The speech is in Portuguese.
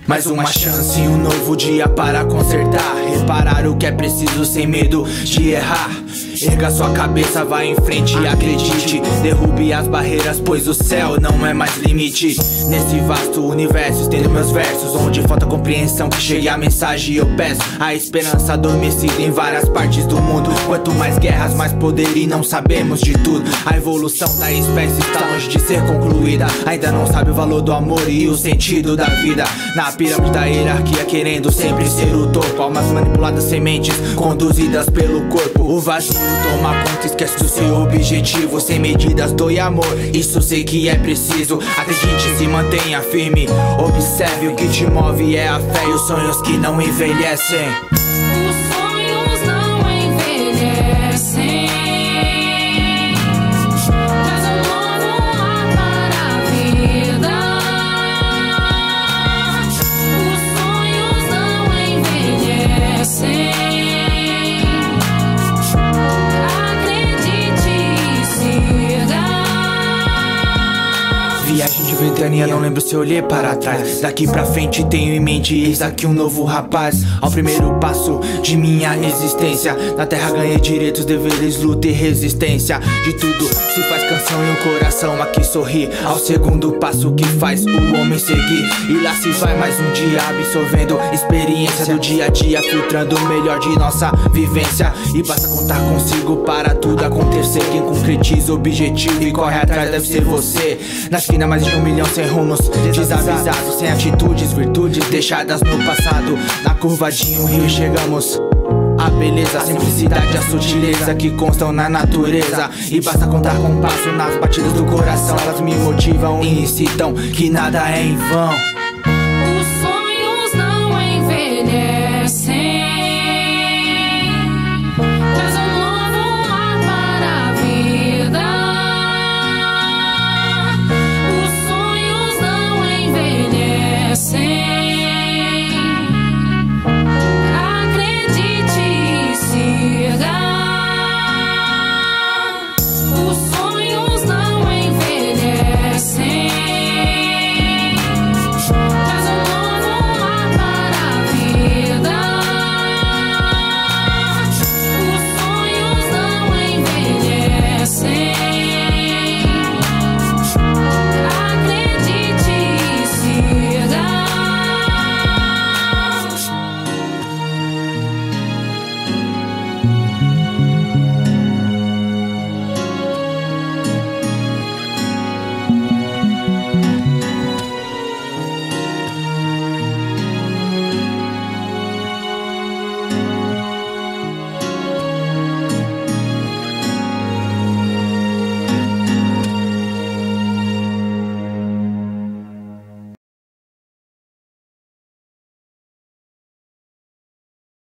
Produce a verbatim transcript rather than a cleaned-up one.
Mais uma chance e um novo dia para consertar. Reparar o que é preciso sem medo de errar. Erga sua cabeça, vá em frente e acredite. Derrube as barreiras, pois o céu não é mais limite. Nesse vasto universo estendo meus versos, onde falta compreensão que chegue a mensagem. Eu peço a esperança adormecida em várias partes do mundo. Quanto mais guerras, mais poder e não sabemos de tudo. A evolução da espécie está longe de ser concluída. Ainda não sabe o valor do amor e o sentido da vida. Na pirâmide da hierarquia, querendo sempre ser o topo. Almas manipuladas, sementes conduzidas pelo corpo. O vazio toma conta, esquece do seu objetivo. Sem medidas, doe amor, isso sei que é preciso. Acredite, se mantenha firme. Observe, o que te move é a fé e os sonhos que não envelhecem. Os sonhos não envelhecem. Traz um novo ar para a vida. Os sonhos não envelhecem. Viagem de ventania, não lembro se eu olhei para trás. Daqui pra frente tenho em mente, eis aqui um novo rapaz. Ao primeiro passo de minha existência, na terra ganhei direitos, deveres, luta e resistência. De tudo se faz canção e um coração aqui sorri. Ao segundo passo que faz o homem seguir. E lá se vai mais um dia absorvendo experiência do dia a dia, filtrando o melhor de nossa vivência. E basta contar consigo para tudo acontecer. Quem concretiza o objetivo e corre atrás deve ser você. Na esquina mais de um milhão sem rumos, desavisados, sem atitudes, virtudes deixadas no passado. Na curva de um rio chegamos. A beleza, a simplicidade, a sutileza que constam na natureza. E basta contar com passo nas batidas do coração. Elas me motivam e incitam que nada é em vão.